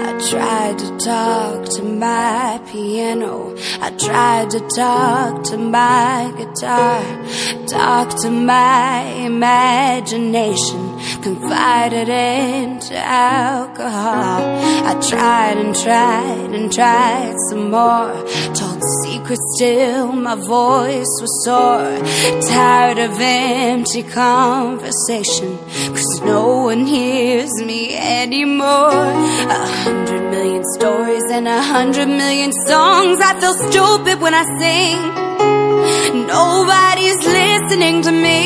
tried to talk to my piano, I tried to talk to my guitar, talk to my imagination, confided into alcohol. I tried and tried and tried some more, told secrets till my voice was sore. Tired of empty conversation, 'cause no one hears me anymore. 100 million stories and 100 million songs. I feel stupid when I sing. Nobody's listening to me.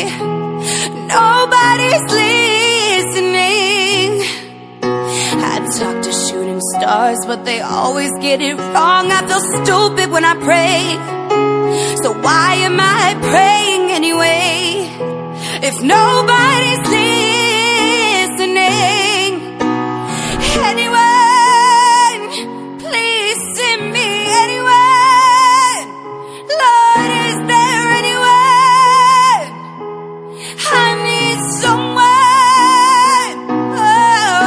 Nobody's listening. I talk to shooting stars, but they always get it wrong. I feel stupid when I pray. So why am I praying anyway? If nobody's listening, anyone, please send me anyone. Lord, is there anyone? I need someone. Oh,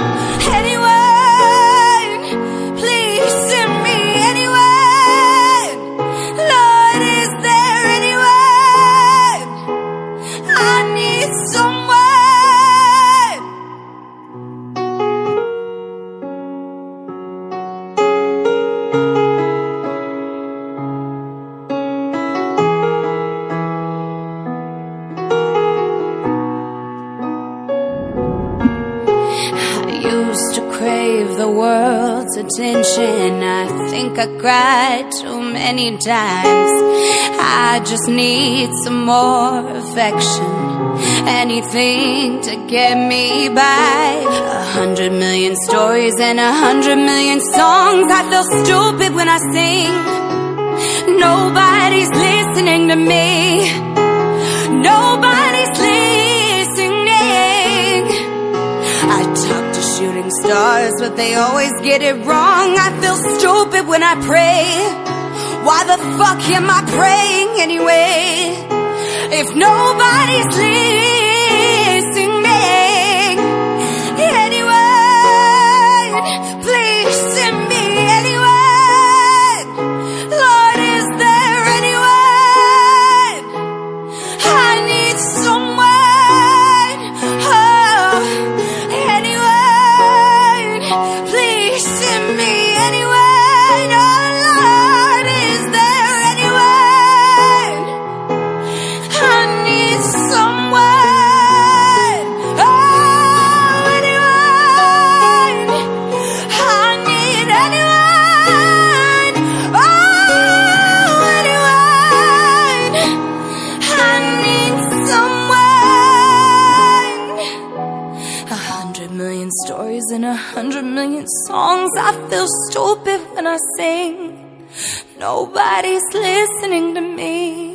anyone, please send me anyone. Lord, is there anyone? I need someone. I used to crave the world's attention. I think I cried too many times. I just need some more affection, anything to get me by. 100 million stories and 100 million songs. I feel stupid when I sing. Nobody's listening to me. Nobody's listening. I talk to shooting stars, but they always get it wrong. I feel stupid when I pray. Why the fuck am I praying anyway? If nobody's listening, anyone, please send me anyone. Lord, is there anyone? I need someone. Oh, anyone, please send me anyone. Oh Lord, is there anyone? I need someone. Oh, anyone, I need anyone. Oh, anyone, I need someone. 100 million stories and 100 million songs. I feel stupid when I sing. Nobody's listening to me.